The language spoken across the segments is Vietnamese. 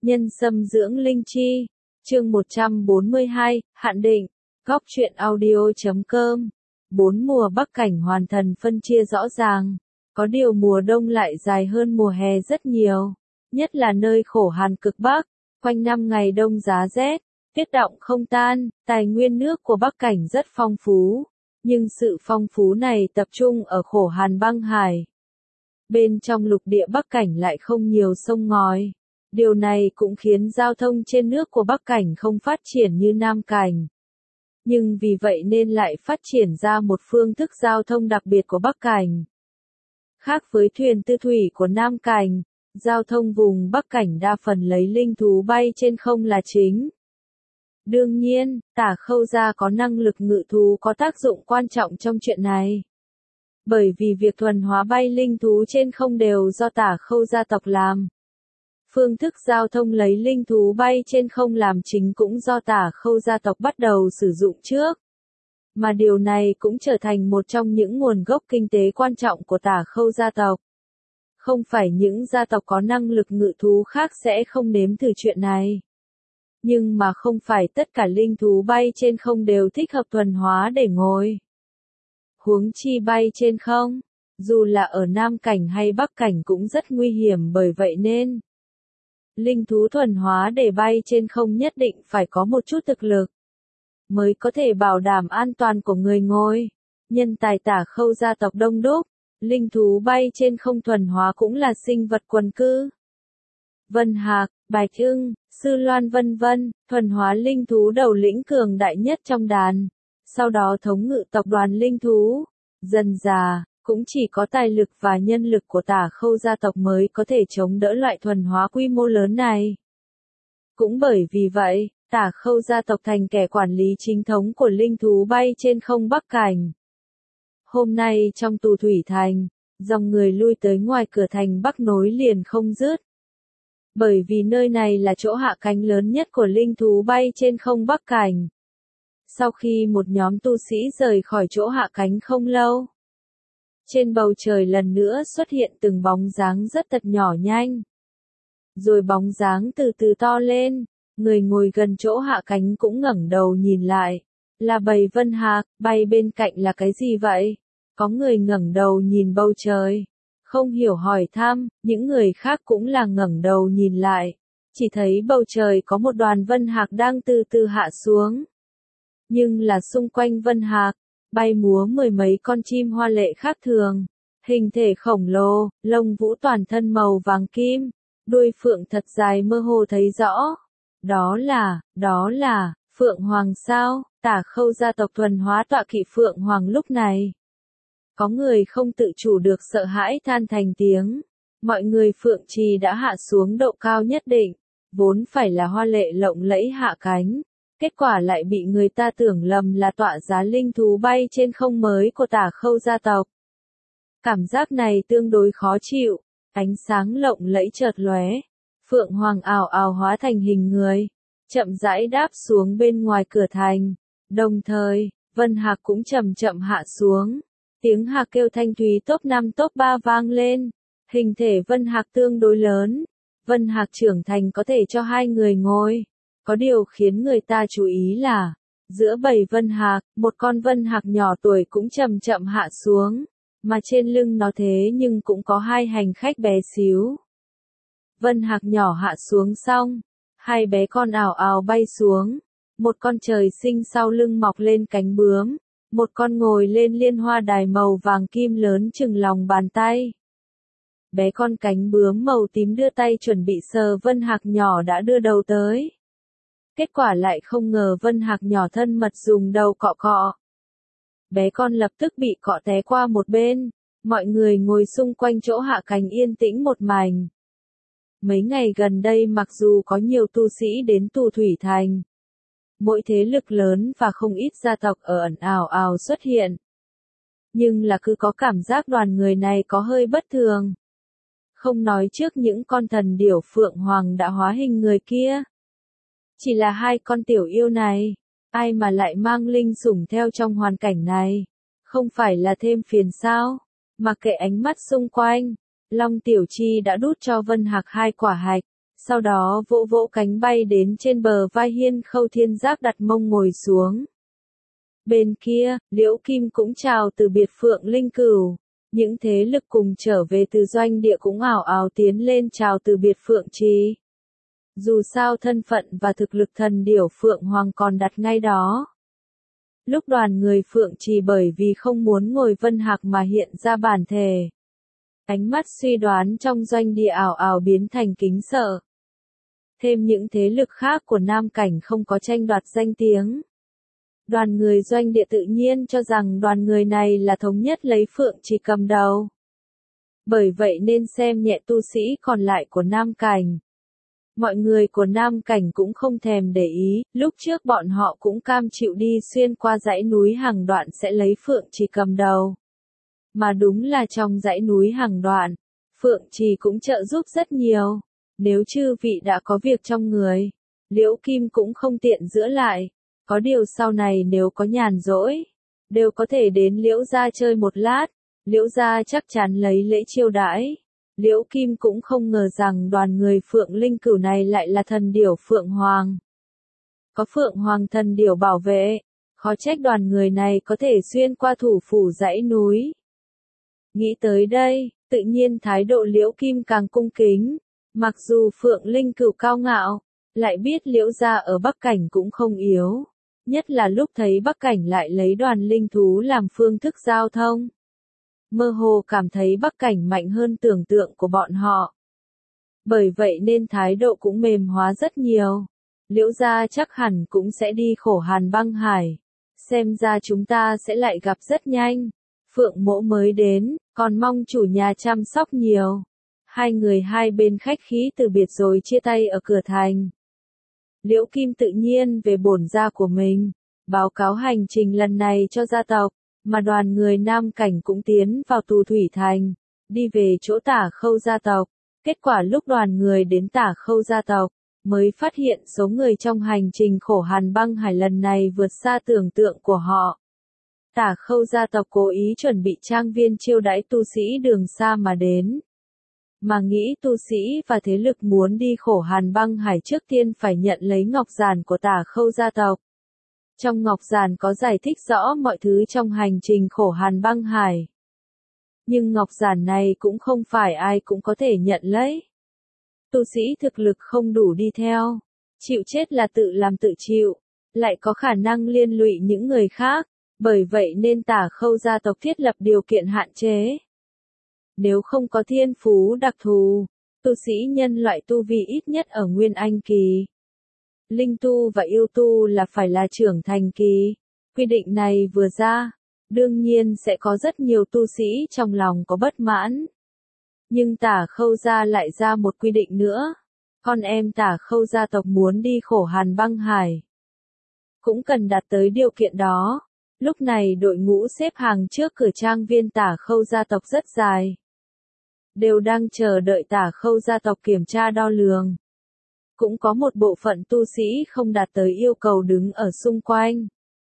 Nhân sâm dưỡng linh chi. Chương 142, hạn định. Góc truyện audio.com. 4 mùa Bắc cảnh hoàn thần phân chia rõ ràng. Có điều mùa đông lại dài hơn mùa hè rất nhiều. Nhất là nơi khổ hàn cực Bắc. Quanh năm ngày đông giá rét, tuyết đọng không tan, tài nguyên nước của Bắc cảnh rất phong phú. Nhưng sự phong phú này tập trung ở khổ hàn băng hải. Bên trong lục địa Bắc cảnh lại không nhiều sông ngòi. Điều này cũng khiến giao thông trên nước của Bắc cảnh không phát triển như Nam cảnh. Nhưng vì vậy nên lại phát triển ra một phương thức giao thông đặc biệt của Bắc cảnh. Khác với thuyền tư thủy của Nam cảnh, giao thông vùng Bắc cảnh đa phần lấy linh thú bay trên không là chính. Đương nhiên, Tả Khâu gia có năng lực ngự thú có tác dụng quan trọng trong chuyện này. Bởi vì việc thuần hóa bay linh thú trên không đều do Tả Khâu gia tộc làm. Phương thức giao thông lấy linh thú bay trên không làm chính cũng do Tả Khâu gia tộc bắt đầu sử dụng trước. Mà điều này cũng trở thành một trong những nguồn gốc kinh tế quan trọng của Tả Khâu gia tộc. Không phải những gia tộc có năng lực ngự thú khác sẽ không nếm thử chuyện này. Nhưng mà không phải tất cả linh thú bay trên không đều thích hợp thuần hóa để ngồi. Huống chi bay trên không, dù là ở Nam cảnh hay Bắc cảnh cũng rất nguy hiểm, bởi vậy nên linh thú thuần hóa để bay trên không nhất định phải có một chút thực lực, mới có thể bảo đảm an toàn của người ngồi. Nhân tài Tả Khâu gia tộc đông đúc, linh thú bay trên không thuần hóa cũng là sinh vật quần cư. Vân Hạc, Bạch Ưng, Sư Loan vân vân, thuần hóa linh thú đầu lĩnh cường đại nhất trong đàn, sau đó thống ngự tộc đoàn linh thú. Dần dà, cũng chỉ có tài lực và nhân lực của Tả Khâu gia tộc mới có thể chống đỡ loại thuần hóa quy mô lớn này. Cũng bởi vì vậy, Tả Khâu gia tộc thành kẻ quản lý chính thống của linh thú bay trên không Bắc cảnh. Hôm nay trong Tù Thủy Thành, dòng người lui tới ngoài cửa thành Bắc nối liền không dứt. Bởi vì nơi này là chỗ hạ cánh lớn nhất của linh thú bay trên không Bắc cảnh. Sau khi một nhóm tu sĩ rời khỏi chỗ hạ cánh không lâu, trên bầu trời lần nữa xuất hiện từng bóng dáng rất thật nhỏ nhanh. Rồi bóng dáng từ từ to lên, người ngồi gần chỗ hạ cánh cũng ngẩng đầu nhìn lại. Là bầy Vân Hạc, bay bên cạnh là cái gì vậy? Có người ngẩng đầu nhìn bầu trời, không hiểu hỏi thăm, những người khác cũng là ngẩng đầu nhìn lại. Chỉ thấy bầu trời có một đoàn Vân Hạc đang từ từ hạ xuống. Nhưng là xung quanh Vân Hạc, bay múa mười mấy con chim hoa lệ khác thường. Hình thể khổng lồ, lông vũ toàn thân màu vàng kim, đuôi phượng thật dài mơ hồ thấy rõ. Đó là, Phượng Hoàng sao? Tả Khâu gia tộc thuần hóa tọa kỵ Phượng Hoàng lúc này. Có người không tự chủ được sợ hãi than thành tiếng. Mọi người Phượng Trì đã hạ xuống độ cao nhất định, vốn phải là hoa lệ lộng lẫy hạ cánh. Kết quả lại bị người ta tưởng lầm là tọa giá linh thú bay trên không mới của Tả Khâu gia tộc. Cảm giác này tương đối khó chịu, ánh sáng lộng lẫy chợt lóe. Phượng Hoàng ào ào hóa thành hình người, chậm rãi đáp xuống bên ngoài cửa thành. Đồng thời, Vân Hạc cũng chậm chậm hạ xuống. Tiếng hạc kêu thanh thúy top 5 top 3 vang lên. Hình thể Vân Hạc tương đối lớn. Vân Hạc trưởng thành có thể cho 2 người ngồi. Có điều khiến người ta chú ý là, giữa bầy Vân Hạc, một con Vân Hạc nhỏ tuổi cũng chậm chậm hạ xuống. Mà trên lưng nó thế nhưng cũng có 2 hành khách bé xíu. Vân Hạc nhỏ hạ xuống xong, 2 bé con ảo ảo bay xuống. Một con trời sinh sau lưng mọc lên cánh bướm. Một con ngồi lên liên hoa đài màu vàng kim lớn chừng lòng bàn tay. Bé con cánh bướm màu tím đưa tay chuẩn bị sờ Vân Hạc nhỏ đã đưa đầu tới. Kết quả lại không ngờ Vân Hạc nhỏ thân mật dùng đầu cọ cọ. Bé con lập tức bị cọ té qua một bên. Mọi người ngồi xung quanh chỗ hạ cánh yên tĩnh một mảnh. Mấy ngày gần đây mặc dù có nhiều tu sĩ đến Tù Thủy Thành, mỗi thế lực lớn và không ít gia tộc ở ẩn ảo ảo xuất hiện. Nhưng là cứ có cảm giác đoàn người này có hơi bất thường. Không nói trước những con thần điểu Phượng Hoàng đã hóa hình người kia. Chỉ là 2 con tiểu yêu này, ai mà lại mang linh sủng theo trong hoàn cảnh này, không phải là thêm phiền sao? Mặc kệ ánh mắt xung quanh, Long Tiểu Chi đã đút cho Vân Hạc 2 quả hạch, Sau đó vỗ vỗ cánh bay đến trên bờ vai Hiên Khâu Thiên Giác đặt mông ngồi xuống. Bên kia, Liễu Kim cũng chào từ biệt Phượng Linh Cửu. Những thế lực cùng trở về từ doanh địa cũng ảo ảo tiến lên chào từ biệt Phượng Trì. Dù sao thân phận và thực lực thần điểu Phượng Hoàng còn đặt ngay đó. Lúc đoàn người Phượng Trì bởi vì không muốn ngồi Vân Hạc mà hiện ra bản thể. Ánh mắt suy đoán trong doanh địa ảo ảo biến thành kính sợ. Thêm những thế lực khác của Nam Cảnh không có tranh đoạt danh tiếng. Đoàn người doanh địa tự nhiên cho rằng đoàn người này là thống nhất lấy Phượng Trì cầm đầu. Bởi vậy nên xem nhẹ tu sĩ còn lại của Nam Cảnh. Mọi người của Nam Cảnh cũng không thèm để ý, lúc trước bọn họ cũng cam chịu đi xuyên qua dãy núi Hàng Đoạn sẽ lấy Phượng Trì cầm đầu. Mà đúng là trong dãy núi Hàng Đoạn, Phượng Trì cũng trợ giúp rất nhiều. Nếu chư vị đã có việc trong người, Liễu Kim cũng không tiện giữ lại. Có điều sau này nếu có nhàn rỗi, đều có thể đến Liễu gia chơi một lát. Liễu gia chắc chắn lấy lễ chiêu đãi. Liễu Kim cũng không ngờ rằng đoàn người Phượng Linh Cửu này lại là thần điểu Phượng Hoàng. Có Phượng Hoàng thần điểu bảo vệ, khó trách đoàn người này có thể xuyên qua thủ phủ dãy núi. Nghĩ tới đây, tự nhiên thái độ Liễu Kim càng cung kính. Mặc dù Phượng Linh Cửu cao ngạo, lại biết Liễu gia ở Bắc Cảnh cũng không yếu. Nhất là lúc thấy Bắc Cảnh lại lấy đoàn linh thú làm phương thức giao thông. Mơ hồ cảm thấy Bắc Cảnh mạnh hơn tưởng tượng của bọn họ. Bởi vậy nên thái độ cũng mềm hóa rất nhiều. Liễu gia chắc hẳn cũng sẽ đi khổ Hàn Băng Hải. Xem ra chúng ta sẽ lại gặp rất nhanh. Phượng Mỗ mới đến, còn mong chủ nhà chăm sóc nhiều. Hai người hai bên khách khí từ biệt rồi chia tay ở cửa thành. Liễu Kim tự nhiên về bổn gia của mình, báo cáo hành trình lần này cho gia tộc, mà đoàn người Nam Cảnh cũng tiến vào Tù Thủy Thành, đi về chỗ Tả Khâu gia tộc. Kết quả lúc đoàn người đến Tả Khâu gia tộc, mới phát hiện số người trong hành trình khổ Hàn Băng Hải lần này vượt xa tưởng tượng của họ. Tả Khâu gia tộc cố ý chuẩn bị trang viên chiêu đãi tu sĩ đường xa mà đến. Mà nghĩ tu sĩ và thế lực muốn đi khổ Hàn Băng Hải trước tiên phải nhận lấy ngọc giản của Tả Khâu gia tộc. Trong ngọc giản có giải thích rõ mọi thứ trong hành trình khổ Hàn Băng Hải. Nhưng ngọc giản này cũng không phải ai cũng có thể nhận lấy. Tu sĩ thực lực không đủ đi theo, chịu chết là tự làm tự chịu, lại có khả năng liên lụy những người khác, bởi vậy nên Tả Khâu gia tộc thiết lập điều kiện hạn chế. Nếu không có thiên phú đặc thù, tu sĩ nhân loại tu vi ít nhất ở Nguyên Anh kỳ. Linh tu và yêu tu là phải là trưởng thành kỳ. Quy định này vừa ra, đương nhiên sẽ có rất nhiều tu sĩ trong lòng có bất mãn. Nhưng Tả Khâu gia lại ra một quy định nữa. Con em Tả Khâu gia tộc muốn đi khổ Hàn Băng Hải, cũng cần đạt tới điều kiện đó. Lúc này đội ngũ xếp hàng trước cửa trang viên Tả Khâu gia tộc rất dài. Đều đang chờ đợi Tả Khâu gia tộc kiểm tra đo lường. Cũng có một bộ phận tu sĩ không đạt tới yêu cầu đứng ở xung quanh.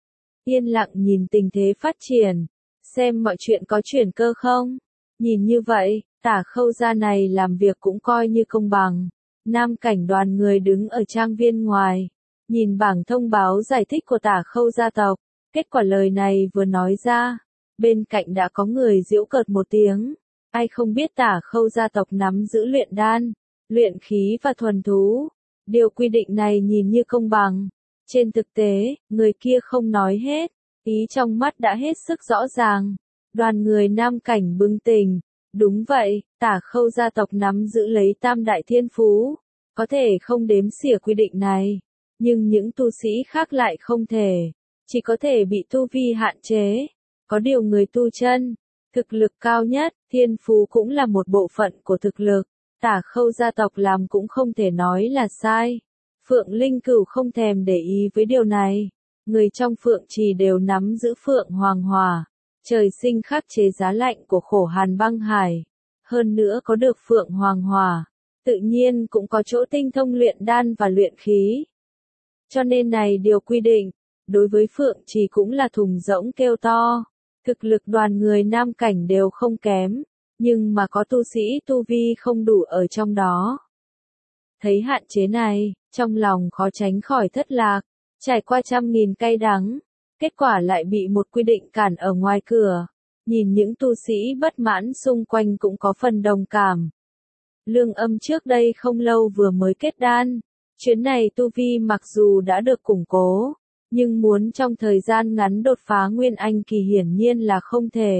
Yên lặng nhìn tình thế phát triển, xem mọi chuyện có chuyển cơ không. Nhìn như vậy, Tả Khâu gia này làm việc cũng coi như công bằng. Nam Cảnh đoàn người đứng ở trang viên ngoài, nhìn bảng thông báo giải thích của Tả Khâu gia tộc. Kết quả lời này vừa nói ra, bên cạnh đã có người giễu cợt một tiếng. Ai không biết Tả Khâu gia tộc nắm giữ luyện đan, luyện khí và thuần thú. Điều quy định này nhìn như công bằng. Trên thực tế, người kia không nói hết, ý trong mắt đã hết sức rõ ràng. Đoàn người Nam Cảnh bừng tỉnh. Đúng vậy, Tả Khâu gia tộc nắm giữ lấy tam đại thiên phú. Có thể không đếm xỉa quy định này. Nhưng những tu sĩ khác lại không thể. Chỉ có thể bị tu vi hạn chế. Có điều người tu chân, thực lực cao nhất, thiên phú cũng là một bộ phận của thực lực. Tả Khâu gia tộc làm cũng không thể nói là sai. Phượng Linh Cửu không thèm để ý với điều này. Người trong Phượng Trì đều nắm giữ Phượng Hoàng Hỏa. Trời sinh khắc chế giá lạnh của khổ Hàn Băng Hải. Hơn nữa có được Phượng Hoàng Hỏa, tự nhiên cũng có chỗ tinh thông luyện đan và luyện khí. Cho nên này điều quy định, đối với Phượng Trì cũng là thùng rỗng kêu to. Thực lực đoàn người Nam Cảnh đều không kém, nhưng mà có tu sĩ tu vi không đủ ở trong đó. Thấy hạn chế này, trong lòng khó tránh khỏi thất lạc, trải qua trăm nghìn cay đắng, kết quả lại bị một quy định cản ở ngoài cửa. Nhìn những tu sĩ bất mãn xung quanh cũng có phần đồng cảm. Lương Âm trước đây không lâu vừa mới kết đan, chuyến này tu vi mặc dù đã được củng cố, nhưng muốn trong thời gian ngắn đột phá Nguyên Anh kỳ hiển nhiên là không thể.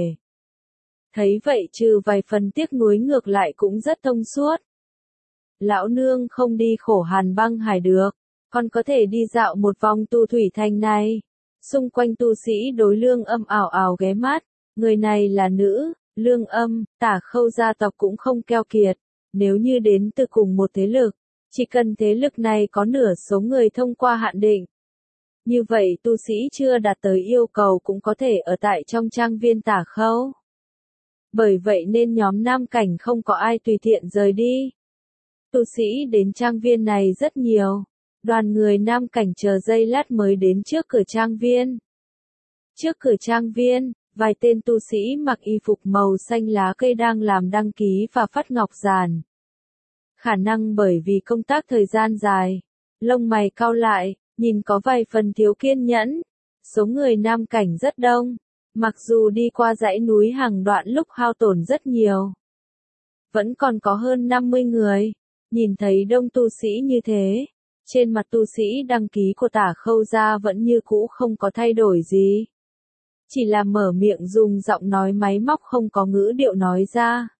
Thấy vậy trừ vài phần tiếc nuối ngược lại cũng rất thông suốt. Lão nương không đi khổ hàn băng hải được, còn có thể đi dạo một vòng tu thủy thành này. Xung quanh tu sĩ đối Lương Âm ảo ảo ghé mắt, người này là nữ, Lương Âm, Tả Khâu gia tộc cũng không keo kiệt, nếu như đến từ cùng một thế lực, chỉ cần thế lực này có nửa số người thông qua hạn định. Như vậy tu sĩ chưa đạt tới yêu cầu cũng có thể ở tại trong trang viên Tả Khâu. Bởi vậy nên nhóm nam cảnh không có ai tùy tiện rời đi. Tu sĩ đến trang viên này rất nhiều, đoàn người nam cảnh chờ giây lát mới đến trước cửa trang viên. Trước cửa trang viên, vài tên tu sĩ mặc y phục màu xanh lá cây đang làm đăng ký và phát ngọc giản. Khả năng bởi vì công tác thời gian dài, lông mày cau lại, nhìn có vài phần thiếu kiên nhẫn. Số người nam cảnh rất đông, mặc dù đi qua dãy núi hàng đoạn lúc hao tổn rất nhiều. Vẫn còn có hơn 50 người, nhìn thấy đông tu sĩ như thế, trên mặt tu sĩ đăng ký của Tả Khâu gia vẫn như cũ không có thay đổi gì. Chỉ là mở miệng dùng giọng nói máy móc không có ngữ điệu nói ra.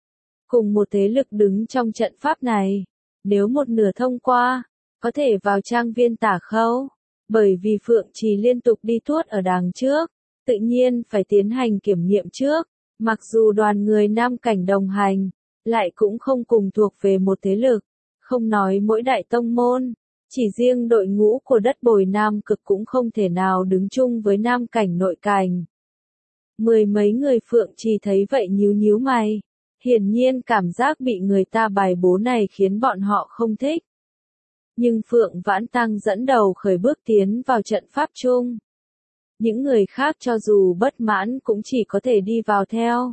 Cùng một thế lực đứng trong trận pháp này, nếu một nửa thông qua, có thể vào trang viên Tả Khâu. Bởi vì Phượng Trì liên tục đi tuốt ở đằng trước, tự nhiên phải tiến hành kiểm nghiệm trước. Mặc dù đoàn người nam cảnh đồng hành, lại cũng không cùng thuộc về một thế lực. Không nói mỗi đại tông môn, chỉ riêng đội ngũ của đất Bồi Nam Cực cũng không thể nào đứng chung với nam cảnh nội cảnh. Mười mấy người Phượng Trì thấy vậy nhíu nhíu mày, hiển nhiên cảm giác bị người ta bài bố này khiến bọn họ không thích. Nhưng Phượng Vãn Tăng dẫn đầu khởi bước tiến vào trận pháp chung. Những người khác cho dù bất mãn cũng chỉ có thể đi vào theo.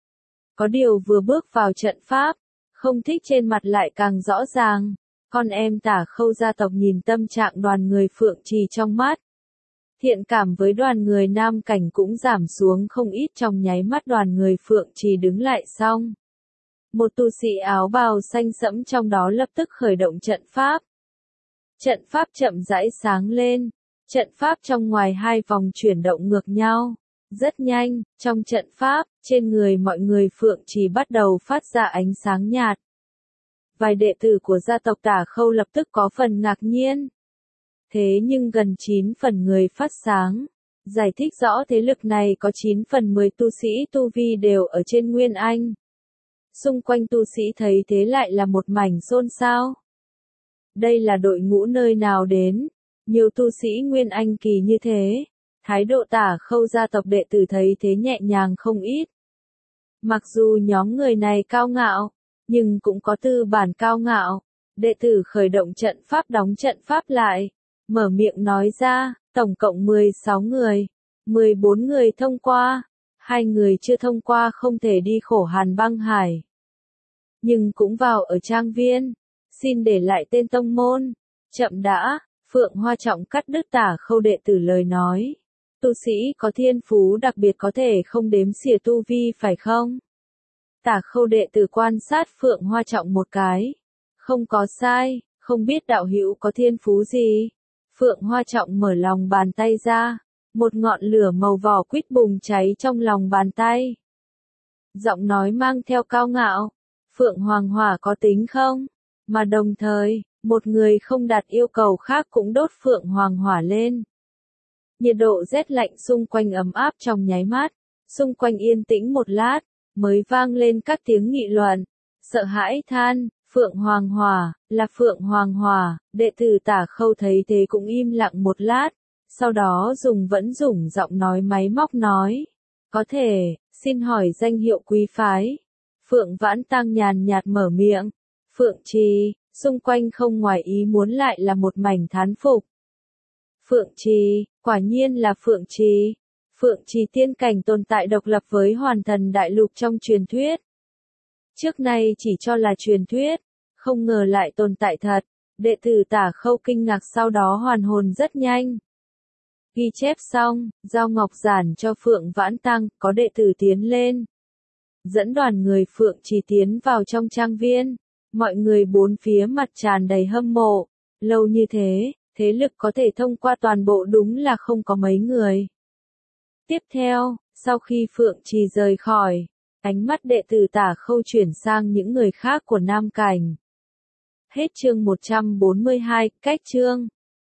Có điều vừa bước vào trận pháp, không thích trên mặt lại càng rõ ràng. Con em Tả Khâu gia tộc nhìn tâm trạng đoàn người Phượng Trì trong mắt. Thiện cảm với đoàn người nam cảnh cũng giảm xuống không ít, trong nháy mắt đoàn người Phượng Trì đứng lại xong. Một tu sĩ áo bào xanh sẫm trong đó lập tức khởi động trận pháp. Trận pháp chậm rãi sáng lên, trận pháp trong ngoài hai vòng chuyển động ngược nhau. Rất nhanh, trong trận pháp, trên người mọi người Phượng Trì bắt đầu phát ra ánh sáng nhạt. Vài đệ tử của gia tộc Tả Khâu lập tức có phần ngạc nhiên. Thế nhưng gần 9 phần người phát sáng, giải thích rõ thế lực này có 9 phần 10 tu sĩ tu vi đều ở trên Nguyên Anh. Xung quanh tu sĩ thấy thế lại là một mảnh xôn xao. Đây là đội ngũ nơi nào đến? Nhiều tu sĩ Nguyên Anh kỳ như thế. Thái độ Tả Khâu gia tộc đệ tử thấy thế nhẹ nhàng không ít. Mặc dù nhóm người này cao ngạo, nhưng cũng có tư bản cao ngạo. Đệ tử khởi động trận pháp đóng trận pháp lại. Mở miệng nói ra, tổng cộng 16 người. 14 người thông qua. 2 người chưa thông qua không thể đi khổ hàn băng hải. Nhưng cũng vào ở trang viên. Xin để lại tên tông môn. Chậm đã, Phượng Hoa Trọng cắt đứt Tả Khâu đệ tử lời nói. Tu sĩ có thiên phú đặc biệt có thể không đếm xỉa tu vi phải không? Tả Khâu đệ tử quan sát Phượng Hoa Trọng một cái. Không có sai, không biết đạo hữu có thiên phú gì. Phượng Hoa Trọng mở lòng bàn tay ra. Một ngọn lửa màu vỏ quýt bùng cháy trong lòng bàn tay. Giọng nói mang theo cao ngạo. Phượng Hoàng Hỏa có tính không? Mà đồng thời, một người không đạt yêu cầu khác cũng đốt Phượng Hoàng Hỏa lên. Nhiệt độ rét lạnh xung quanh ấm áp trong nháy mắt, xung quanh yên tĩnh một lát, mới vang lên các tiếng nghị luận, sợ hãi than, Phượng Hoàng Hỏa, là Phượng Hoàng Hỏa, đệ tử Tả Khâu thấy thế cũng im lặng một lát, sau đó vẫn dùng giọng nói máy móc nói, có thể, xin hỏi danh hiệu quý phái. Phượng Vãn Tăng nhàn nhạt mở miệng, Phượng Trì, xung quanh không ngoài ý muốn lại là một mảnh thán phục. Phượng Trì, quả nhiên là Phượng Trì. Phượng Trì tiên cảnh tồn tại độc lập với Hoàn Thần Đại Lục trong truyền thuyết. Trước nay chỉ cho là truyền thuyết, không ngờ lại tồn tại thật. Đệ tử Tả Khâu kinh ngạc sau đó hoàn hồn rất nhanh. Ghi chép xong, giao ngọc giản cho Phượng Vãn Tăng, có đệ tử tiến lên. Dẫn đoàn người Phượng Trì tiến vào trong trang viên. Mọi người bốn phía mặt tràn đầy hâm mộ. Lâu như thế, thế lực có thể thông qua toàn bộ đúng là không có mấy người. Tiếp theo, sau khi Phượng Trì rời khỏi, ánh mắt đệ tử Tả Khâu chuyển sang những người khác của Nam Cảnh. Hết chương 142, cách chương.